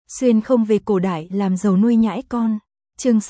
Xuyên không về cổ đại làm giàu nuôi nhãi con. Chương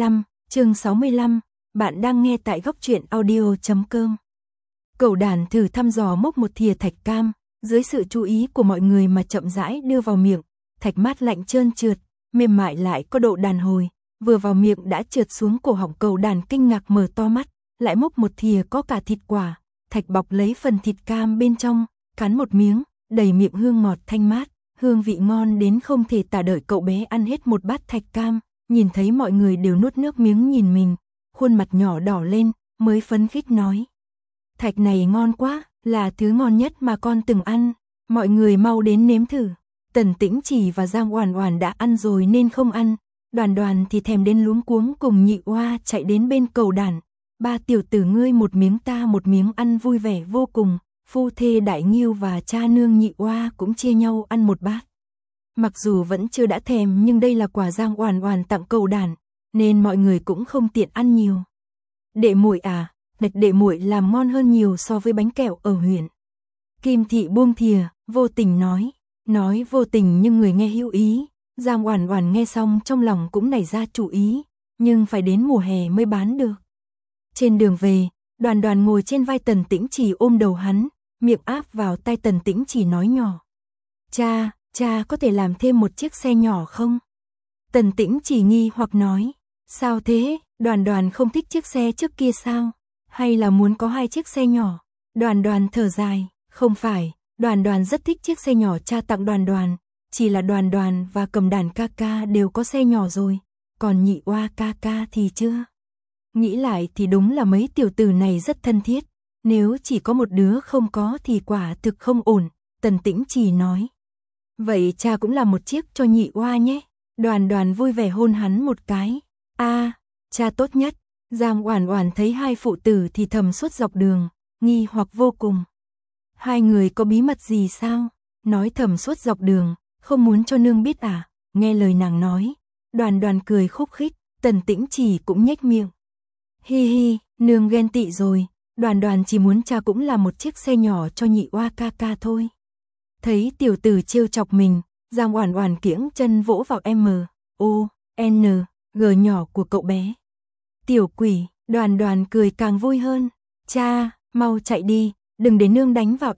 65, bạn đang nghe tại góc truyện audio.com. Cẩu đàn thử thăm dò múc một thìa thạch cam, dưới sự chú ý của mọi người mà chậm rãi đưa vào miệng. Thạch mát lạnh trơn trượt, mềm mại lại có độ đàn hồi, vừa vào miệng đã trượt xuống cổ họng. Cẩu đàn kinh ngạc mở to mắt, lại múc một thìa có cả thịt quả. Thạch bọc lấy phần thịt cam bên trong, cắn một miếng, đầy miệng hương ngọt thanh mát, hương vị ngon đến không thể tả. Đợi cậu bé ăn hết một bát thạch cam, nhìn thấy mọi người đều nuốt nước miếng nhìn mình, khuôn mặt nhỏ đỏ lên, mới phấn khích nói: "Thạch này ngon quá, là thứ ngon nhất mà con từng ăn, mọi người mau đến nếm thử." Tần Tĩnh Chỉ và Giang Oản Oản đã ăn rồi nên không ăn, Đoàn Đoàn thì thèm đến luống cuống cùng Nhị Oa chạy đến bên cẩu đàn. "Ba tiểu tử ngươi một miếng ta một miếng ăn vui vẻ vô cùng." Phu thê Đại Ngưu và cha nương Nhị Oa cũng chia nhau ăn một bát. Mặc dù vẫn chưa đã thèm nhưng đây là quà Giang Oản Oản tặng cẩu đàn, nên mọi người cũng không tiện ăn nhiều. "Đệ muội à, đệ muội làm ngon hơn nhiều so với bánh kẹo ở huyện." Kim Thị buông thìa, vô tình nói vô tình nhưng người nghe hữu ý. Giang Oản Oản nghe xong trong lòng cũng nảy ra chủ ý, nhưng phải đến mùa hè mới bán được. Trên đường về, Đoàn Đoàn ngồi trên vai Tần Tĩnh Chỉ ôm đầu hắn, miệng áp vào tai Tần Tĩnh Chỉ nói nhỏ: Cha có thể làm thêm một chiếc xe nhỏ không?" Tần Tĩnh Chỉ nghi hoặc nói: "Sao thế, Đoàn Đoàn không thích chiếc xe trước kia sao? Hay là muốn có hai chiếc xe nhỏ?" Đoàn Đoàn thở dài: "Không phải, Đoàn Đoàn rất thích chiếc xe nhỏ cha tặng Đoàn Đoàn, chỉ là Đoàn Đoàn và Cầm Đàn ca ca đều có xe nhỏ rồi, còn Nhị Oa ca ca thì chưa." Nghĩ lại thì đúng là mấy tiểu tử này rất thân thiết, nếu chỉ có một đứa không có thì quả thực không ổn. Tần Tĩnh Chỉ nói: "Vậy cha cũng làm một chiếc cho Nhị Oa nhé." Đoàn Đoàn vui vẻ hôn hắn một cái: Cha tốt nhất." Giang Oản Oản thấy hai phụ tử thì thầm suốt dọc đường, nghi hoặc vô cùng. "Hai người có bí mật gì sao? Nói thầm suốt dọc đường, không muốn cho nương biết à?" Nghe lời nàng nói, Đoàn Đoàn cười khúc khích, Tần Tĩnh Chỉ cũng nhếch miệng: "Hi hi, nương ghen tị rồi, Đoàn Đoàn chỉ muốn cha cũng làm một chiếc xe nhỏ cho Nhị Oa ca ca thôi." Thấy tiểu tử trêu chọc mình, Giang Oản Oản kiễng chân vỗ vào M-O-N-G nhỏ của cậu bé. "Tiểu quỷ." Đoàn Đoàn cười càng vui hơn: "Cha, mau chạy đi, đừng để nương đánh vào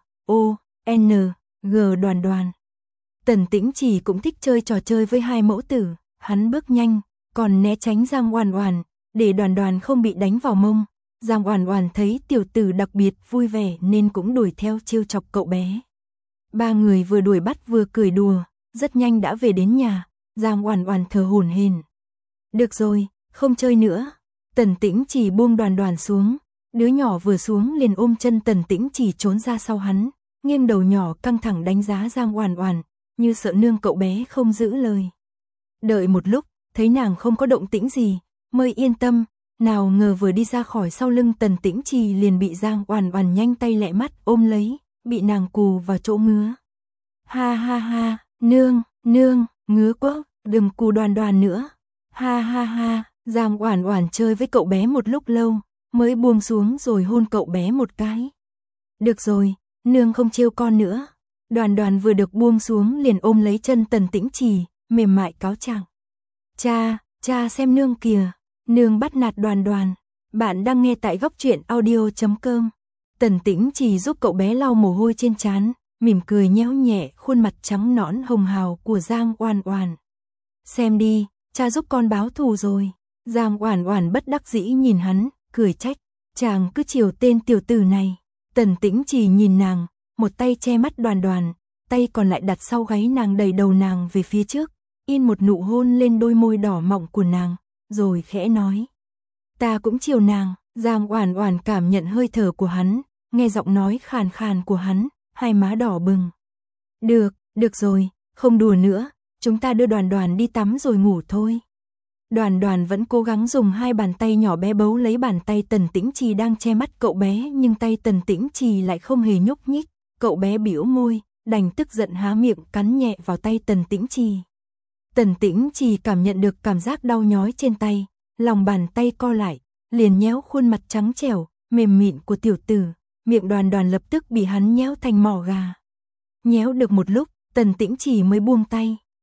M-O-N-G Đoàn Đoàn." Tần Tĩnh Chỉ cũng thích chơi trò chơi với hai mẫu tử, hắn bước nhanh, còn né tránh Giang Oản Oản, để Đoàn Đoàn không bị đánh vào mông. Giang Oản Oản thấy tiểu tử đặc biệt vui vẻ nên cũng đuổi theo trêu chọc cậu bé. Ba người vừa đuổi bắt vừa cười đùa, rất nhanh đã về đến nhà. Giang Oản Oản thở hổn hển: "Được rồi, không chơi nữa." Tần Tĩnh Chỉ buông Đoàn Đoàn xuống, đứa nhỏ vừa xuống liền ôm chân Tần Tĩnh Chỉ trốn ra sau hắn, nghiêng đầu nhỏ căng thẳng đánh giá Giang Oản Oản, như sợ nương cậu bé không giữ lời. Đợi một lúc, thấy nàng không có động tĩnh gì, mới yên tâm. Nào ngờ vừa đi ra khỏi sau lưng Tần Tĩnh Chỉ liền bị Giang Oản Oản nhanh tay lẹ mắt ôm lấy, bị nàng cù vào chỗ ngứa. "Ha ha ha, nương, ngứa quá, đừng cù Đoàn Đoàn nữa." "Ha ha ha." Giang Oản Oản chơi với cậu bé một lúc lâu, mới buông xuống rồi hôn cậu bé một cái. "Được rồi, nương không trêu con nữa." Đoàn Đoàn vừa được buông xuống liền ôm lấy chân Tần Tĩnh Chỉ, mềm mại cáo trạng: Cha xem nương kìa, nương bắt nạt Đoàn Đoàn." Bạn đang nghe tại góc truyện audio.com. Tần Tĩnh Chỉ giúp cậu bé lau mồ hôi trên trán, mỉm cười nhéo nhẹ khuôn mặt trắng nõn hồng hào của Giang Oản Oản. "Xem đi, cha giúp con báo thù rồi." Giang Oản Oản bất đắc dĩ nhìn hắn, cười trách: "Chàng cứ chiều tên tiểu tử này." Tần Tĩnh Chỉ nhìn nàng, một tay che mắt Đoàn Đoàn, tay còn lại đặt sau gáy nàng, đẩy đầu nàng về phía trước, in một nụ hôn lên đôi môi đỏ mọng của nàng, rồi khẽ nói: "Ta cũng chiều nàng." Giang Oản Oản cảm nhận hơi thở của hắn, nghe giọng nói khàn khàn của hắn, hai má đỏ bừng. Được rồi, không đùa nữa, chúng ta đưa Đoàn Đoàn đi tắm rồi ngủ thôi." Đoàn Đoàn vẫn cố gắng dùng hai bàn tay nhỏ bé bấu lấy bàn tay Tần Tĩnh Chỉ đang che mắt cậu bé, nhưng tay Tần Tĩnh Chỉ lại không hề nhúc nhích. Cậu bé bĩu môi, đành tức giận há miệng cắn nhẹ vào tay Tần Tĩnh Chỉ. Tần Tĩnh Chỉ cảm nhận được cảm giác đau nhói trên tay, lòng bàn tay co lại, liền nhéo khuôn mặt trắng trẻo, mềm mịn của tiểu tử, miệng Đoàn Đoàn lập tức bị hắn nhéo thành mỏ gà. Nhéo được một lúc, Tần Tĩnh Chỉ mới buông tay.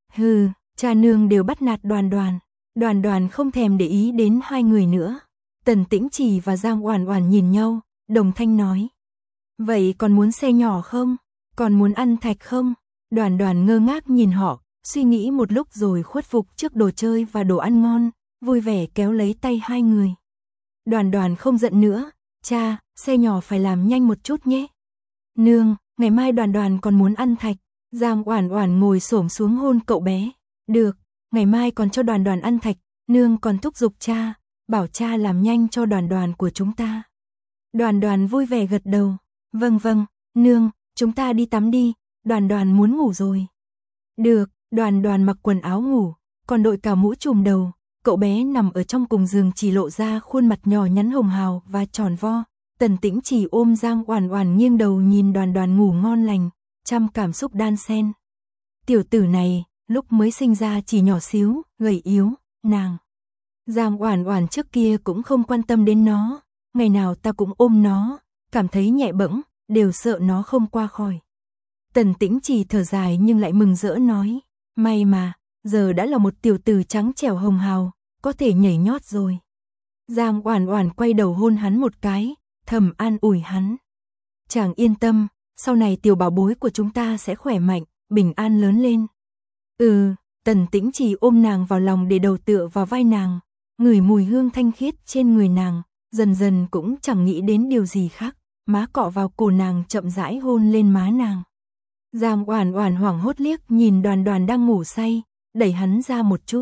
Hừ, cha nương đều bắt nạt Đoàn Đoàn. Đoàn Đoàn không thèm để ý đến hai người nữa. Tần Tĩnh Trì và Giang Oản Oản nhìn nhau, đồng thanh nói. Vậy còn muốn xe nhỏ không? Còn muốn ăn thạch không? Đoàn Đoàn ngơ ngác nhìn họ, suy nghĩ một lúc rồi khuất phục trước đồ chơi và đồ ăn ngon, vui vẻ kéo lấy tay hai người. Đoàn Đoàn không giận nữa, cha, xe nhỏ phải làm nhanh một chút nhé. Nương, ngày mai Đoàn Đoàn còn muốn ăn thạch. Giang Oản Oản ngồi xổm xuống hôn cậu bé. Được, ngày mai còn cho Đoàn Đoàn ăn thạch, nương còn thúc giục cha, bảo cha làm nhanh cho Đoàn Đoàn của chúng ta. Đoàn Đoàn vui vẻ gật đầu. Vâng vâng, nương, chúng ta đi tắm đi, Đoàn Đoàn muốn ngủ rồi. Được, Đoàn Đoàn mặc quần áo ngủ, còn đội cả mũ trùm đầu, cậu bé nằm ở trong cùng giường chỉ lộ ra khuôn mặt nhỏ nhắn hồng hào và tròn vo. Tần Tĩnh Trì ôm Giang Oản Oản nghiêng đầu nhìn Đoàn Đoàn ngủ ngon lành, trăm cảm xúc đan xen. Tiểu tử này, lúc mới sinh ra chỉ nhỏ xíu, gầy yếu, nàng. Giang Oản Oản trước kia cũng không quan tâm đến nó, ngày nào ta cũng ôm nó, cảm thấy nhẹ bẫng, đều sợ nó không qua khỏi. Tần Tĩnh Trì thở dài nhưng lại mừng rỡ nói, may mà, giờ đã là một tiểu tử trắng trẻo hồng hào, có thể nhảy nhót rồi. Giang Oản Oản quay đầu hôn hắn một cái, thầm an ủi hắn. Chàng yên tâm, sau này tiểu bảo bối của chúng ta sẽ khỏe mạnh, bình an lớn lên. Tần Tĩnh Trì ôm nàng vào lòng để đầu tựa vào vai nàng, ngửi mùi hương thanh khiết trên người nàng, dần dần cũng chẳng nghĩ đến điều gì khác, má cọ vào cổ nàng chậm rãi hôn lên má nàng. Giang Oản Oản hoảng hốt liếc nhìn Đoàn Đoàn đang ngủ say, đẩy hắn ra một chút.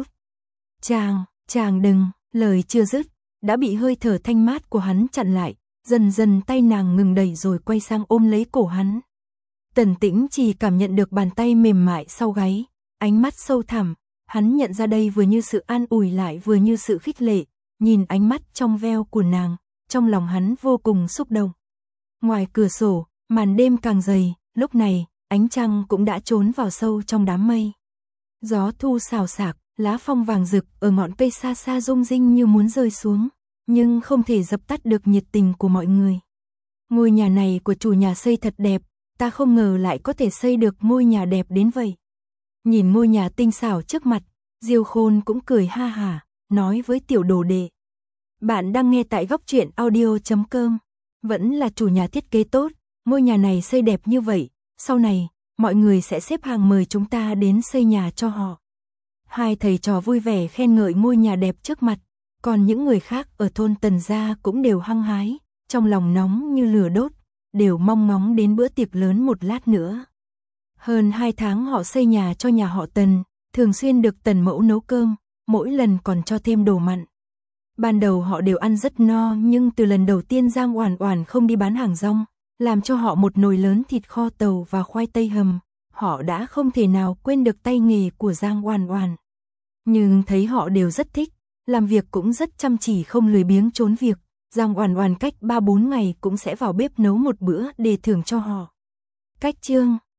Chàng đừng, lời chưa dứt, đã bị hơi thở thanh mát của hắn chặn lại, dần dần tay nàng ngừng đẩy rồi quay sang ôm lấy cổ hắn. Tần Tĩnh Trì cảm nhận được bàn tay mềm mại sau gáy, ánh mắt sâu thẳm, hắn nhận ra đây vừa như sự an ủi lại vừa như sự khích lệ, nhìn ánh mắt trong veo của nàng, trong lòng hắn vô cùng xúc động. Ngoài cửa sổ, màn đêm càng dày, lúc này, ánh trăng cũng đã trốn vào sâu trong đám mây. Gió thu xào xạc, lá phong vàng rực ở ngọn cây xa xa rung rinh như muốn rơi xuống, nhưng không thể dập tắt được nhiệt tình của mọi người. Ngôi nhà này của chủ nhà xây thật đẹp, ta không ngờ lại có thể xây được ngôi nhà đẹp đến vậy. Nhìn ngôi nhà tinh xảo trước mặt, Diêu Khôn cũng cười ha hả, nói với tiểu đồ đệ. Bạn đang nghe tại góc truyện audio.com. Vẫn là chủ nhà thiết kế tốt, ngôi nhà này xây đẹp như vậy, sau này, mọi người sẽ xếp hàng mời chúng ta đến xây nhà cho họ. Hai thầy trò vui vẻ khen ngợi ngôi nhà đẹp trước mặt, còn những người khác ở thôn Tần gia cũng đều hăng hái, trong lòng nóng như lửa đốt, đều mong ngóng đến bữa tiệc lớn một lát nữa. Hơn 2 tháng họ xây nhà cho nhà họ Tần, thường xuyên được Tần mẫu nấu cơm, mỗi lần còn cho thêm đồ mặn. Ban đầu họ đều ăn rất no, nhưng từ lần đầu tiên Giang Oản Oản không đi bán hàng rong, làm cho họ một nồi lớn thịt kho tàu và khoai tây hầm, họ đã không thể nào quên được tay nghề của Giang Oản Oản. Nhưng thấy họ đều rất thích, làm việc cũng rất chăm chỉ không lười biếng trốn việc, Giang Oản Oản cách 3-4 ngày cũng sẽ vào bếp nấu một bữa để thưởng cho họ. Cách chương